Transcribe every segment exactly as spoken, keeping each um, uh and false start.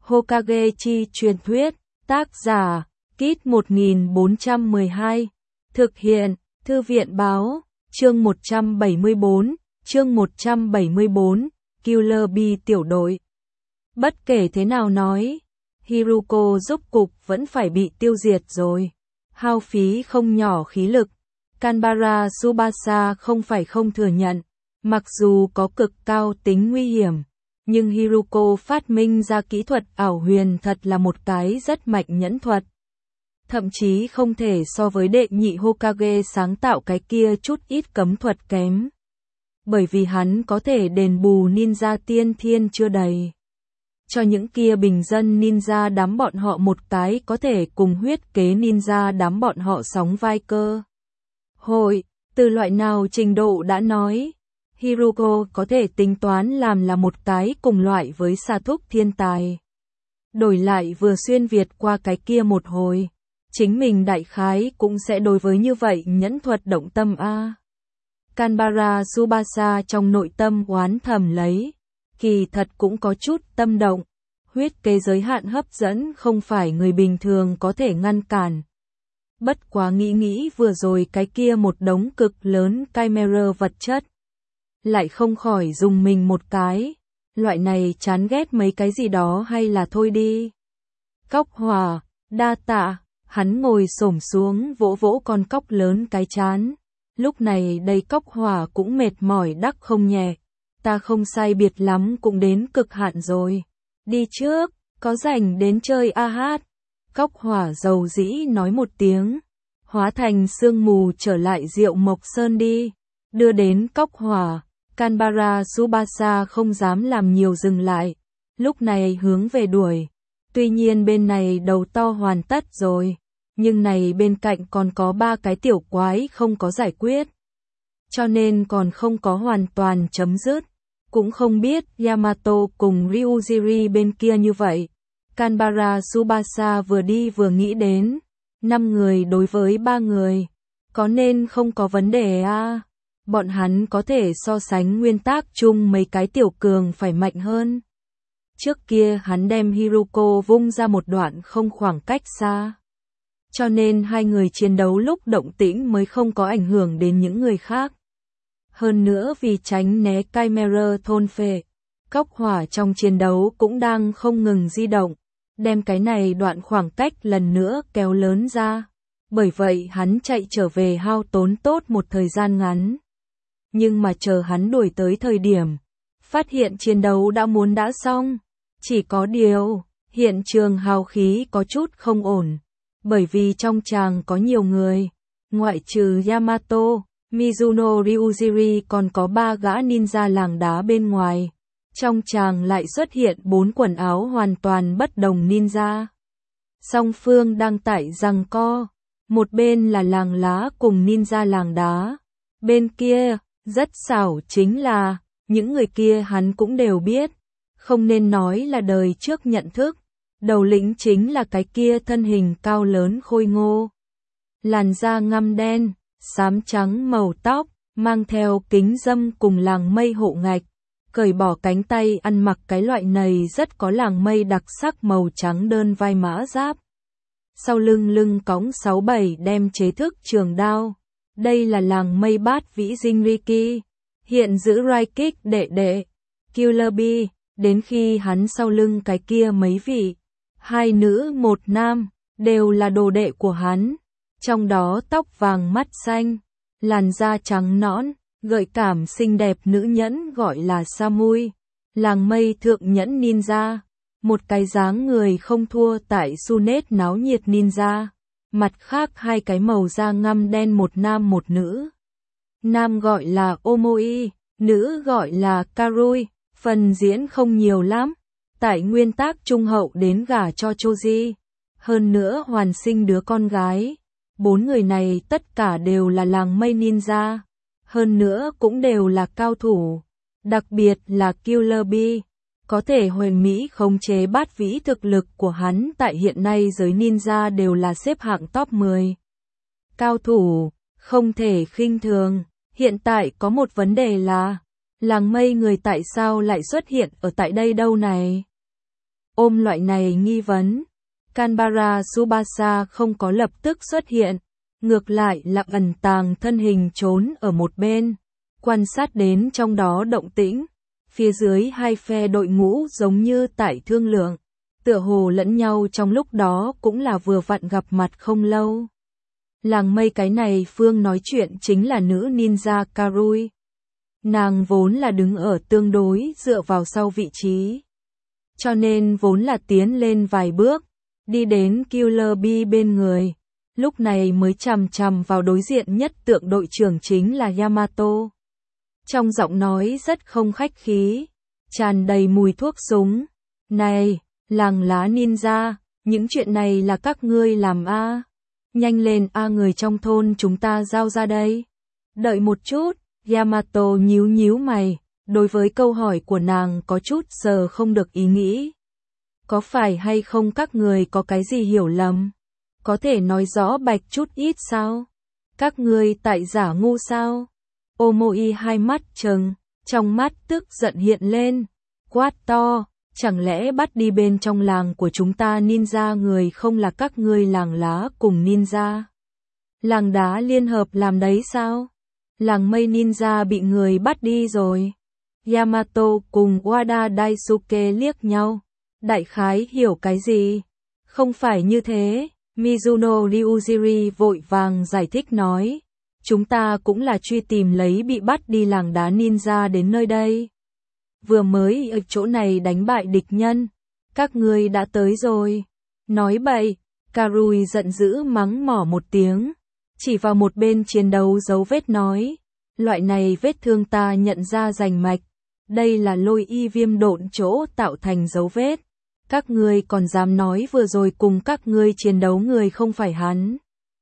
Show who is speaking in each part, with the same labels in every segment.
Speaker 1: Hokage chi truyền thuyết, tác giả, Kit một nghìn bốn trăm mười hai, thực hiện, Thư viện báo, chương một trăm bảy mươi bốn, chương một trăm bảy mươi bốn, Killer Bee tiểu đội. Bất kể thế nào nói, Hiruko rốt cục vẫn phải bị tiêu diệt rồi. Hao phí không nhỏ khí lực. Kanbara Tsubasa không phải không thừa nhận, mặc dù có cực cao tính nguy hiểm, nhưng Hiruko phát minh ra kỹ thuật ảo huyền thật là một cái rất mạnh nhẫn thuật. Thậm chí không thể so với đệ nhị Hokage sáng tạo cái kia chút ít cấm thuật kém. Bởi vì hắn có thể đền bù ninja tiên thiên chưa đầy. Cho những kia bình dân ninja đám bọn họ một cái có thể cùng huyết kế ninja đám bọn họ sóng vai cơ. Hội, từ loại nào trình độ đã nói, Hiruko có thể tính toán làm là một cái cùng loại với sa thúc thiên tài. Đổi lại vừa xuyên Việt qua cái kia một hồi, chính mình đại khái cũng sẽ đối với như vậy nhẫn thuật động tâm a. Kanbara Tsubasa trong nội tâm oán thầm lấy, kỳ thật cũng có chút tâm động, huyết kế giới hạn hấp dẫn không phải người bình thường có thể ngăn cản. Bất quá nghĩ nghĩ vừa rồi cái kia một đống cực lớn chimera vật chất. Lại không khỏi dùng mình một cái, loại này chán ghét mấy cái gì đó hay là thôi đi. Cóc Hỏa, đa tạ, hắn ngồi xổm xuống vỗ vỗ con cóc lớn cái chán. Lúc này đây Cóc Hỏa cũng mệt mỏi đắc không nhẹ, ta không sai biệt lắm cũng đến cực hạn rồi. Đi trước, có rảnh đến chơi a hát. Cóc Hỏa dầu dĩ nói một tiếng, hóa thành sương mù trở lại Diệu Mộc Sơn đi. Đưa đến Cóc Hỏa, Kanbara Tsubasa không dám làm nhiều dừng lại, lúc này hướng về đuổi. Tuy nhiên bên này đầu to hoàn tất rồi, nhưng này bên cạnh còn có ba cái tiểu quái không có giải quyết. Cho nên còn không có hoàn toàn chấm dứt, cũng không biết Yamato cùng Ryujiri bên kia như vậy. Kanbara Tsubasa vừa đi vừa nghĩ đến, năm người đối với ba người, có nên không có vấn đề à? Bọn hắn có thể so sánh nguyên tắc chung mấy cái tiểu cường phải mạnh hơn. Trước kia hắn đem Hiruko vung ra một đoạn không khoảng cách xa. Cho nên hai người chiến đấu lúc động tĩnh mới không có ảnh hưởng đến những người khác. Hơn nữa vì tránh né chimera thôn phệ, Cóc Hỏa trong chiến đấu cũng đang không ngừng di động, đem cái này đoạn khoảng cách lần nữa kéo lớn ra. Bởi vậy hắn chạy trở về hao tốn tốt một thời gian ngắn. Nhưng mà chờ hắn đuổi tới thời điểm, phát hiện chiến đấu đã muốn đã xong. Chỉ có điều, hiện trường hào khí có chút không ổn. Bởi vì trong tràng có nhiều người, ngoại trừ Yamato, Mizuno Ryujiri còn có ba gã ninja làng đá bên ngoài. Trong tràng lại xuất hiện bốn quần áo hoàn toàn bất đồng ninja. Song phương đang tại giằng co, một bên là làng lá cùng ninja làng đá. Bên kia, rất xảo chính là, những người kia hắn cũng đều biết, không nên nói là đời trước nhận thức. Đầu lĩnh chính là cái kia thân hình cao lớn khôi ngô. Làn da ngăm đen, xám trắng màu tóc, mang theo kính dâm cùng làng mây hộ ngạch. Cởi bỏ cánh tay ăn mặc cái loại này rất có làng mây đặc sắc màu trắng đơn vai mã giáp. Sau lưng lưng cõng sáu bảy đem chế thức trường đao. Đây là làng mây bát vĩ Jinriki. Hiện giữ Raikik đệ đệ, Killer Bee, đến khi hắn sau lưng cái kia mấy vị. Hai nữ một nam, đều là đồ đệ của hắn. Trong đó tóc vàng mắt xanh, làn da trắng nõn, gợi cảm xinh đẹp nữ nhẫn gọi là Samui. Làng mây thượng nhẫn ninja. Một cái dáng người không thua tại Sunet náo nhiệt ninja. Mặt khác hai cái màu da ngăm đen một nam một nữ. Nam gọi là Omoi, nữ gọi là Karui. Phần diễn không nhiều lắm. Tại nguyên tắc trung hậu đến gả cho Choji. Hơn nữa hoàn sinh đứa con gái. Bốn người này tất cả đều là làng mây ninja. Hơn nữa cũng đều là cao thủ. Đặc biệt là Killer Bee. Có thể huyền mỹ khống chế bát vĩ thực lực của hắn tại hiện nay giới ninja đều là xếp hạng top mười. Cao thủ, không thể khinh thường. Hiện tại có một vấn đề là, làng mây người tại sao lại xuất hiện ở tại đây đâu này? ôm loại này nghi vấn. Canberra Tsubasa không có lập tức xuất hiện, ngược lại là ẩn tàng thân hình trốn ở một bên, quan sát đến trong đó động tĩnh. Phía dưới hai phe đội ngũ giống như tại thương lượng, tựa hồ lẫn nhau trong lúc đó cũng là vừa vặn gặp mặt không lâu. Làng mây cái này phương nói chuyện chính là nữ ninja Karui. Nàng vốn là đứng ở tương đối dựa vào sau vị trí, cho nên vốn là tiến lên vài bước, đi đến Killer Bee bên người, lúc này mới chằm chằm vào đối diện nhất tượng đội trưởng chính là Yamato. Trong giọng nói rất không khách khí, tràn đầy mùi thuốc súng. Này, làng lá ninja, những chuyện này là các ngươi làm a? Nhanh lên a, người trong thôn chúng ta giao ra đây. Đợi một chút, Yamato nhíu nhíu mày, đối với câu hỏi của nàng có chút sờ không được ý nghĩ. Có phải hay không các người có cái gì hiểu lầm? Có thể nói rõ bạch chút ít sao? Các ngươi tại giả ngu sao? Omoi hai mắt trừng, trong mắt tức giận hiện lên, quát to, chẳng lẽ bắt đi bên trong làng của chúng ta ninja người không là các ngươi làng lá cùng ninja? Làng đá liên hợp làm đấy sao? Làng mây ninja bị người bắt đi rồi. Yamato cùng Wada Daisuke liếc nhau, đại khái hiểu cái gì? Không phải như thế, Mizuno Ryujiri vội vàng giải thích nói. Chúng ta cũng là truy tìm lấy bị bắt đi làng đá ninja đến nơi đây. Vừa mới ở chỗ này đánh bại địch nhân, các ngươi đã tới rồi. Nói bậy, Karui giận dữ mắng mỏ một tiếng, chỉ vào một bên chiến đấu dấu vết nói, loại này vết thương ta nhận ra rành mạch, đây là lôi y viêm độn chỗ tạo thành dấu vết. Các ngươi còn dám nói vừa rồi cùng các ngươi chiến đấu người không phải hắn.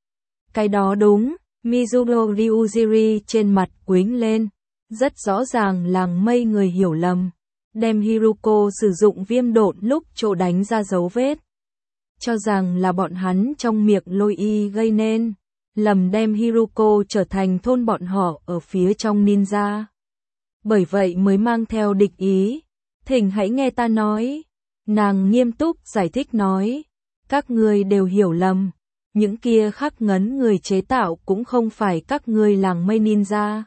Speaker 1: Cái đó đúng. Mizuno Ryujiri trên mặt quĩnh lên, rất rõ ràng làng mây người hiểu lầm, đem Hiruko sử dụng viêm độn lúc chỗ đánh ra dấu vết, cho rằng là bọn hắn trong miệng lôi y gây nên, lầm đem Hiruko trở thành thôn bọn họ ở phía trong ninja. Bởi vậy mới mang theo địch ý, thỉnh hãy nghe ta nói. Nàng nghiêm túc giải thích nói, các ngươi đều hiểu lầm. Những kia khắc ngấn người chế tạo cũng không phải các ngươi làng mây ninja,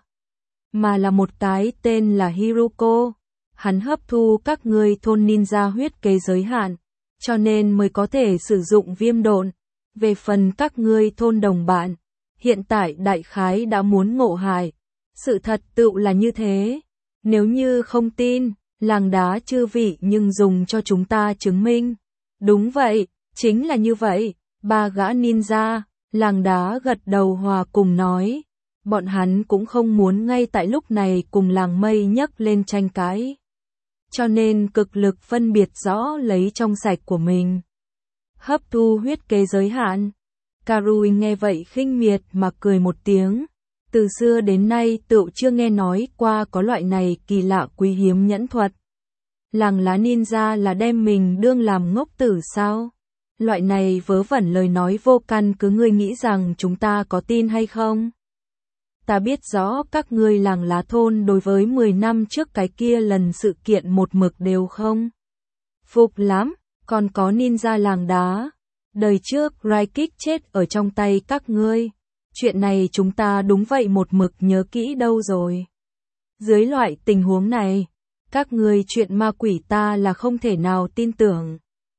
Speaker 1: mà là một cái tên là Hiruko. Hắn hấp thu các ngươi thôn ninja huyết kế giới hạn, cho nên mới có thể sử dụng viêm độn. Về phần các ngươi thôn đồng bạn, hiện tại đại khái đã muốn ngộ hại. Sự thật tựu là như thế. Nếu như không tin, làng đá chư vị nhưng dùng cho chúng ta chứng minh. Đúng vậy, chính là như vậy. Ba gã ninja, làng đá gật đầu hòa cùng nói, bọn hắn cũng không muốn ngay tại lúc này cùng làng mây nhấc lên tranh cãi. Cho nên cực lực phân biệt rõ lấy trong sạch của mình. Hấp thu huyết kế giới hạn. Karui nghe vậy khinh miệt mà cười một tiếng. Từ xưa đến nay tựu chưa nghe nói qua có loại này kỳ lạ quý hiếm nhẫn thuật. Làng lá ninja là đem mình đương làm ngốc tử sao? Loại này vớ vẩn lời nói vô căn cứ, ngươi nghĩ rằng chúng ta có tin hay không? Ta biết rõ các ngươi làng lá thôn đối với mười năm trước cái kia lần sự kiện một mực đều không phục lắm, còn có ninja làng đá. Đời trước Raikik chết ở trong tay các ngươi. Chuyện này chúng ta đúng vậy một mực nhớ kỹ đâu rồi. Dưới loại tình huống này, các ngươi chuyện ma quỷ ta là không thể nào tin tưởng.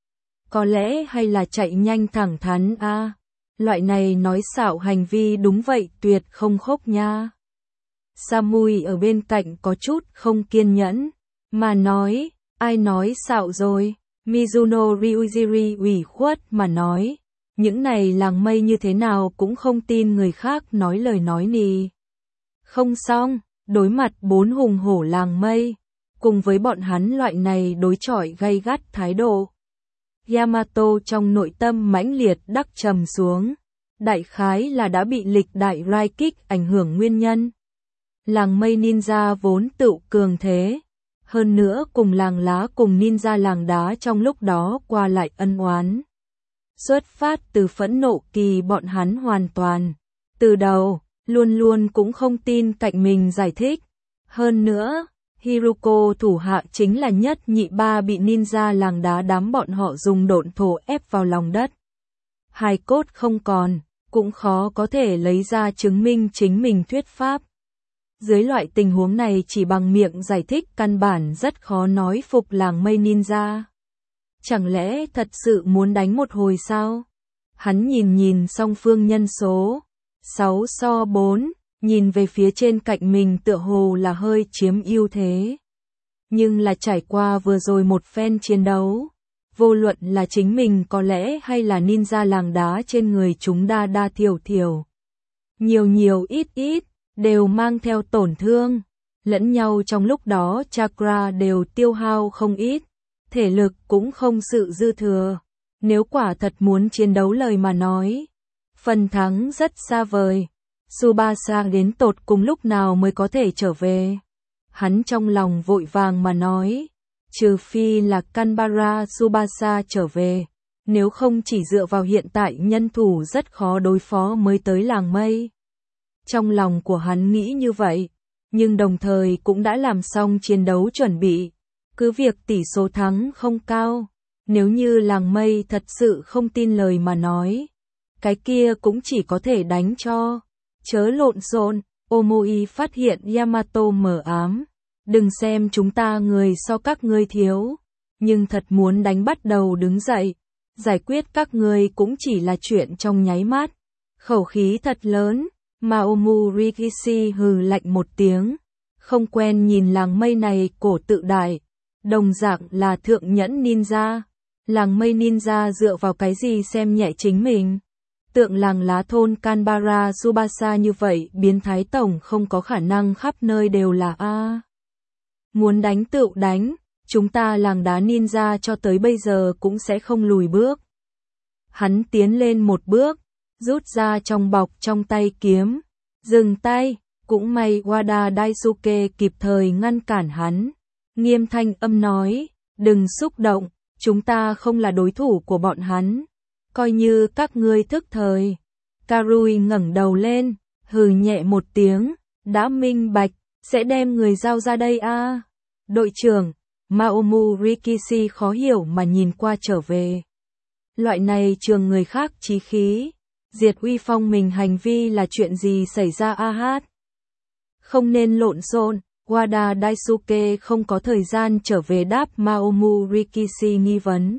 Speaker 1: Có lẽ hay là chạy nhanh thẳng thắn a. À. Loại này nói xạo hành vi đúng vậy tuyệt không khốc nha. Samui ở bên cạnh có chút không kiên nhẫn, mà nói, ai nói xạo rồi? Mizuno Ryujiri ủy khuất mà nói, những này làng mây như thế nào cũng không tin người khác nói lời nói nì. Không xong, đối mặt bốn hùng hổ làng mây, cùng với bọn hắn loại này đối chọi gay gắt thái độ. Yamato trong nội tâm mãnh liệt đắc trầm xuống, đại khái là đã bị lịch đại Raikik ảnh hưởng nguyên nhân. Làng mây ninja vốn tựu cường thế, hơn nữa cùng làng lá cùng ninja làng đá trong lúc đó qua lại ân oán. Xuất phát từ phẫn nộ kỳ bọn hắn hoàn toàn, từ đầu, luôn luôn cũng không tin cạnh mình giải thích. Hơn nữa, Hiruko thủ hạ chính là nhất nhị ba bị ninja làng đá đám bọn họ dùng độn thổ ép vào lòng đất. Hài cốt không còn, cũng khó có thể lấy ra chứng minh chính mình thuyết pháp. Dưới loại tình huống này chỉ bằng miệng giải thích căn bản rất khó nói phục làng mây ninja. Chẳng lẽ thật sự muốn đánh một hồi sao? Hắn nhìn nhìn song phương nhân số. sáu so bốn, nhìn về phía trên cạnh mình tựa hồ là hơi chiếm ưu thế. Nhưng là trải qua vừa rồi một phen chiến đấu. Vô luận là chính mình có lẽ hay là ninja làng đá trên người chúng đa đa thiểu thiểu. Nhiều nhiều ít ít, đều mang theo tổn thương. Lẫn nhau trong lúc đó chakra đều tiêu hao không ít. Thể lực cũng không sự dư thừa. Nếu quả thật muốn chiến đấu lời mà nói, phần thắng rất xa vời. Tsubasa đến tột cùng lúc nào mới có thể trở về? Hắn trong lòng vội vàng mà nói, trừ phi là Kanbara Tsubasa trở về, nếu không chỉ dựa vào hiện tại nhân thủ rất khó đối phó mới tới làng mây. Trong lòng của hắn nghĩ như vậy, nhưng đồng thời cũng đã làm xong chiến đấu chuẩn bị. Cứ việc tỷ số thắng không cao, nếu như làng mây thật sự không tin lời mà nói, cái kia cũng chỉ có thể đánh cho. Chớ lộn xộn, Omoi phát hiện Yamato mờ ám. Đừng xem chúng ta người so các ngươi thiếu, nhưng thật muốn đánh bắt đầu đứng dậy. Giải quyết các ngươi cũng chỉ là chuyện trong nháy mắt. Khẩu khí thật lớn, Maomu Rikishi hừ lạnh một tiếng. Không quen nhìn làng mây này cổ tự đại. Đồng dạng là thượng nhẫn ninja. Làng mây ninja dựa vào cái gì xem nhẹ chính mình? Tượng làng lá thôn Kanbara Tsubasa như vậy biến thái tổng không có khả năng khắp nơi đều là A. Muốn đánh tựu đánh, chúng ta làng đá ninja cho tới bây giờ cũng sẽ không lùi bước. Hắn tiến lên một bước, rút ra trong bọc trong tay kiếm, dừng tay, cũng may Wada Daisuke kịp thời ngăn cản hắn. Nghiêm thanh âm nói, đừng xúc động, chúng ta không là đối thủ của bọn hắn. Coi như các ngươi thức thời. Karui ngẩng đầu lên, hừ nhẹ một tiếng, đã minh bạch, sẽ đem người giao ra đây a. À. Đội trưởng, Maomu Rikishi khó hiểu mà nhìn qua trở về. Loại này trường người khác chí khí, diệt uy phong mình hành vi là chuyện gì xảy ra a hát? Không nên lộn xộn, Wada Daisuke không có thời gian trở về đáp Maomu Rikishi nghi vấn.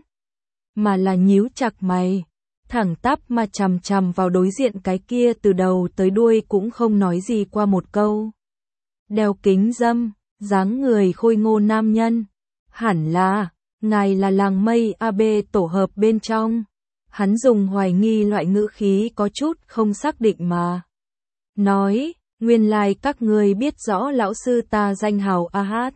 Speaker 1: Mà là nhíu chặt mày, thẳng tắp mà chằm chằm vào đối diện cái kia từ đầu tới đuôi cũng không nói gì qua một câu. Đeo kính dâm, dáng người khôi ngô nam nhân, hẳn là, ngài là làng mây a bê tổ hợp bên trong. Hắn dùng hoài nghi loại ngữ khí có chút không xác định mà. Nói, nguyên lai các người biết rõ lão sư ta danh hào a hát.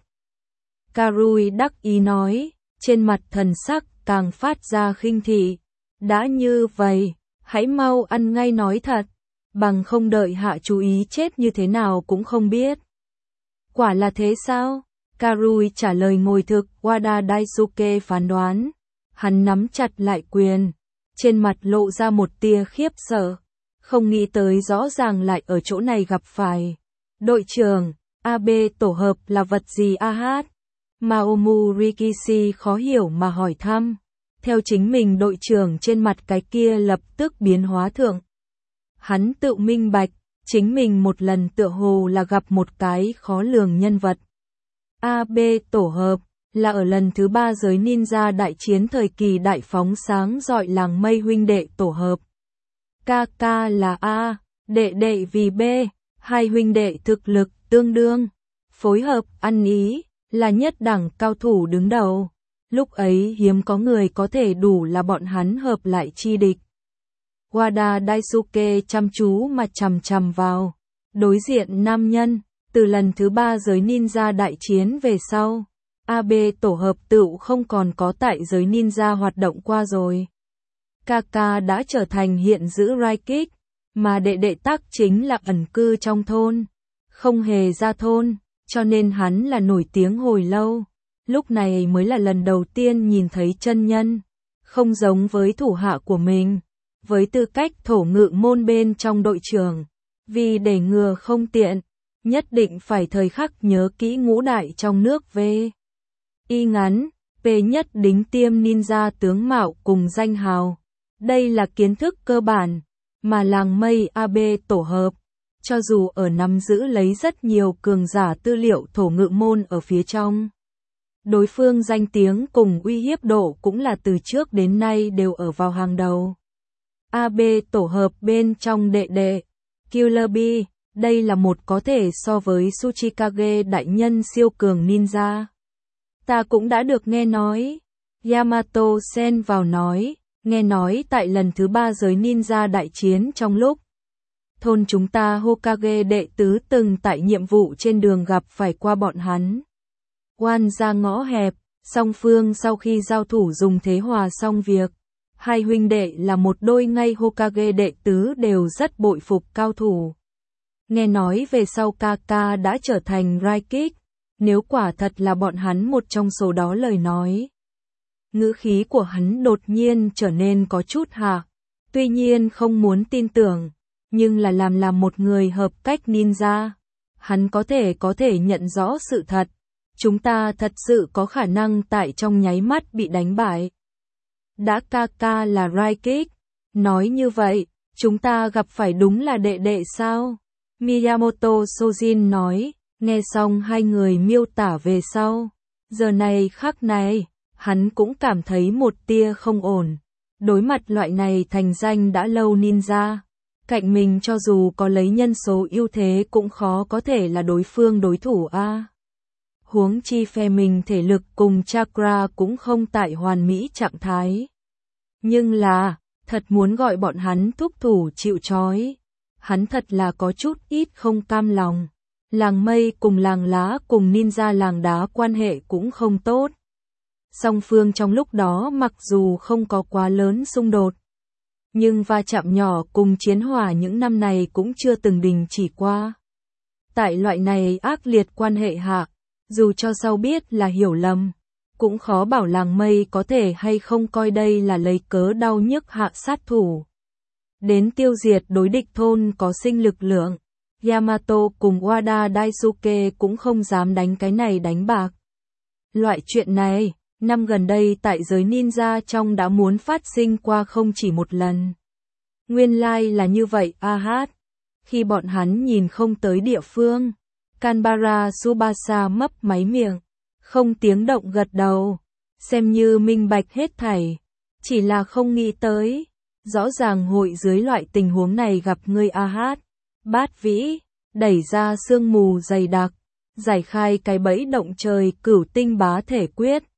Speaker 1: Karui đắc ý nói, trên mặt thần sắc càng phát ra khinh thị. Đã như vậy, hãy mau ăn ngay nói thật, bằng không đợi hạ chú ý chết như thế nào cũng không biết. Quả là thế sao? Karui trả lời ngồi thực, Wada Daisuke phán đoán. Hắn nắm chặt lại quyền, trên mặt lộ ra một tia khiếp sợ, không nghĩ tới rõ ràng lại ở chỗ này gặp phải. Đội trưởng, a bê tổ hợp là vật gì a hát? Maomu Rikishi khó hiểu mà hỏi thăm. Theo chính mình đội trưởng trên mặt cái kia lập tức biến hóa thượng. Hắn tự minh bạch, chính mình một lần tựa hồ là gặp một cái khó lường nhân vật. a bê tổ hợp là ở lần thứ ba giới ninja đại chiến thời kỳ đại phóng sáng rọi làng mây huynh đệ tổ hợp. Ca ca là A, đệ đệ vì B, hai huynh đệ thực lực tương đương, phối hợp ăn ý, là nhất đẳng cao thủ đứng đầu. Lúc ấy hiếm có người có thể đủ là bọn hắn hợp lại chi địch. Wada Daisuke chăm chú mà chằm chằm vào. Đối diện nam nhân, từ lần thứ ba giới ninja đại chiến về sau, a bê tổ hợp tựu không còn có tại giới ninja hoạt động qua rồi. Kaka đã trở thành hiện giữ Raikik, mà đệ đệ tác chính là ẩn cư trong thôn, không hề ra thôn, cho nên hắn là nổi tiếng hồi lâu. Lúc này mới là lần đầu tiên nhìn thấy chân nhân, không giống với thủ hạ của mình, với tư cách thổ ngự môn bên trong đội trưởng, vì để ngừa không tiện, nhất định phải thời khắc nhớ kỹ ngũ đại trong nước V. Y ngắn, P nhất đính tiêm ninja tướng mạo cùng danh hào. Đây là kiến thức cơ bản, mà làng mây a bê tổ hợp, cho dù ở nắm giữ lấy rất nhiều cường giả tư liệu thổ ngự môn ở phía trong. Đối phương danh tiếng cùng uy hiếp độ cũng là từ trước đến nay đều ở vào hàng đầu. a bê tổ hợp bên trong đệ đệ, Killer Bee, đây là một có thể so với Tsuchikage đại nhân siêu cường ninja. Ta cũng đã được nghe nói. Yamato xen vào nói, nghe nói tại lần thứ ba giới ninja đại chiến trong lúc thôn chúng ta Hokage đệ tứ từng tại nhiệm vụ trên đường gặp phải qua bọn hắn. Oan ra ngõ hẹp, song phương sau khi giao thủ dùng thế hòa xong việc. Hai huynh đệ là một đôi ngay Hokage đệ tứ đều rất bội phục cao thủ. Nghe nói về sau Kaka đã trở thành Raikage, nếu quả thật là bọn hắn một trong số đó lời nói. Ngữ khí của hắn đột nhiên trở nên có chút hạ, tuy nhiên không muốn tin tưởng, nhưng là làm làm một người hợp cách ninja. Hắn có thể có thể nhận rõ sự thật, chúng ta thật sự có khả năng tại trong nháy mắt bị đánh bại. Đã Kaka là Raikage, nói như vậy, chúng ta gặp phải đúng là đệ đệ sao? Miyamoto Sojin nói, nghe xong hai người miêu tả về sau. Giờ này khắc này, hắn cũng cảm thấy một tia không ổn. Đối mặt loại này thành danh đã lâu ninja, cạnh mình cho dù có lấy nhân số ưu thế cũng khó có thể là đối phương đối thủ a. Huống chi phe mình thể lực cùng chakra cũng không tại hoàn mỹ trạng thái. Nhưng là, thật muốn gọi bọn hắn thúc thủ chịu trói. Hắn thật là có chút ít không cam lòng. Làng mây cùng làng lá cùng ninja làng đá quan hệ cũng không tốt. Song phương trong lúc đó mặc dù không có quá lớn xung đột, nhưng va chạm nhỏ cùng chiến hỏa những năm này cũng chưa từng đình chỉ qua. Tại loại này ác liệt quan hệ hạ, dù cho sau biết là hiểu lầm, cũng khó bảo làng mây có thể hay không coi đây là lấy cớ đau nhức hạ sát thủ. Đến tiêu diệt đối địch thôn có sinh lực lượng, Yamato cùng Wada Daisuke cũng không dám đánh cái này đánh bạc. Loại chuyện này, năm gần đây tại giới ninja trong đã muốn phát sinh qua không chỉ một lần. Nguyên lai like là như vậy a hát. Khi bọn hắn nhìn không tới địa phương, Kanbara Tsubasa mấp máy miệng, không tiếng động gật đầu, xem như minh bạch hết thảy, chỉ là không nghĩ tới. Rõ ràng hội dưới loại tình huống này gặp ngươi a hát. Bát vĩ, đẩy ra sương mù dày đặc, giải khai cái bẫy động trời cửu tinh bá thể quyết.